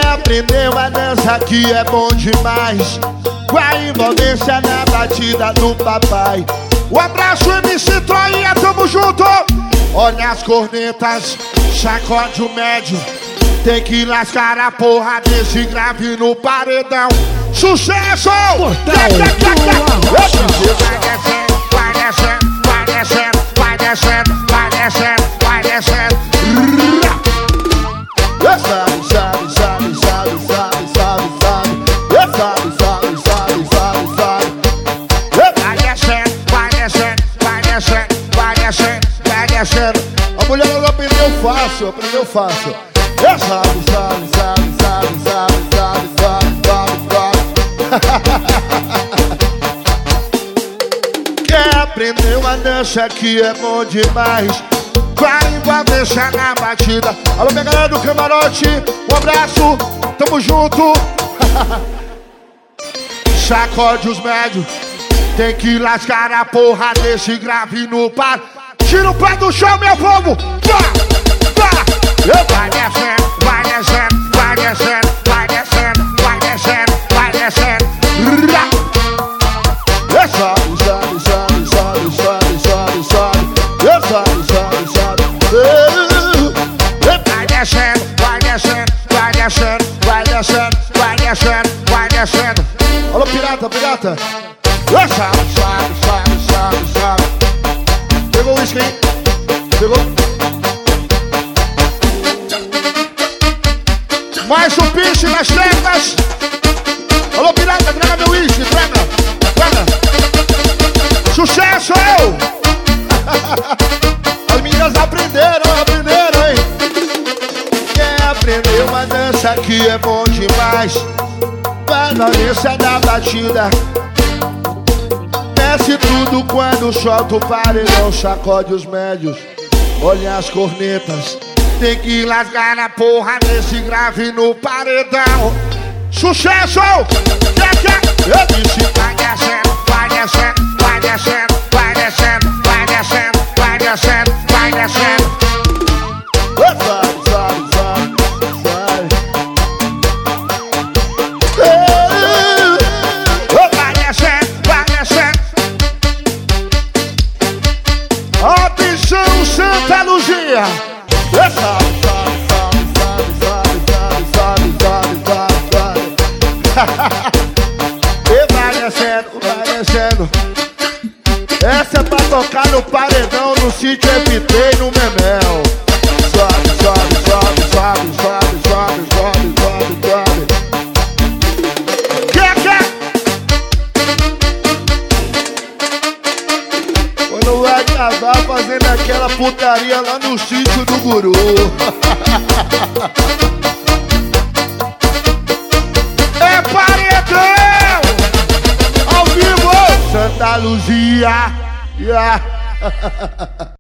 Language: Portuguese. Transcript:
aprender uma dança que é bom demais, com a envolvência na batida do papai. Um abraço, MC Troinha, tamo junto. Olha as cornetas, sacode o médio. Tem que lascar a porra desse grave no paredão. Sucesso! Portal Vai descendo, vai descendo, vai descendo, vai descendo, vai descendo, vai descendo. Sabe, sabe, sabe, sabe, sabe, sabe, sabe, sabe, sabe, sabe, sabe. Vai descendo, vai descendo, vai descendo, vai descendo, vai descendo. A mulher ela aprendeu fácil, aprendeu fácil. Sabe, sabe, sabe, sabe, sabe, sabe, sabe, sabe, sabe. Quer aprender uma dança que é bom demais, vai envolvência na batida. Alô, minha galera do camarote, um abraço, tamo junto. Sacode os médios, tem que lascar a porra desse grave no par. Tira o pé do chão, meu povo. Vai descendo, vai descendo, vai descendo, vai descendo, vai descendo, vai descendo. Sobe, sobe, sobe, sobe, sobe, sobe, sobe. Sobe, sobe, sobe. Vai descendo, vai descendo, vai descendo, vai descendo, vai descendo, vai descendo. Alô, pirata, pirata. Sobe, sobe, sobe, sobe, sobe. Pegou o uísque aí? Pegou? Mais um piche nas trevas. Alô, pirata, traga meu uísque, traga, traga. Sucesso! As meninas aprenderam, aprenderam, hein? Quer aprender uma dança que é bom demais, vai na dança da batida. Desce tudo quando solta o paredão. Sacode os médios, olha as cornetas. Tem que lascar a porra desse grave no paredão. Sucesso! Eu disse vai descendo, vai descendo, vai descendo, vai descendo, vai descendo, vai descendo, vai descendo. Vai, vai, vai, vai. Vai descendo, vai descendo. Atenção, Santa Luzia. Sobe, sobe, sobe, sobe, sobe, sobe, sobe, sobe. E vai descendo, vai descendo. Essa é pra tocar no paredão, no sítio FT e no Memel. Sobe, sobe, sobe, sobe, sobe, sobe, sobe, sobe, sobe. Quando vai casar fazendo aquela putaria lá no sítio do guru. É paredão! Ao vivo! Santa Luzia! Yeah.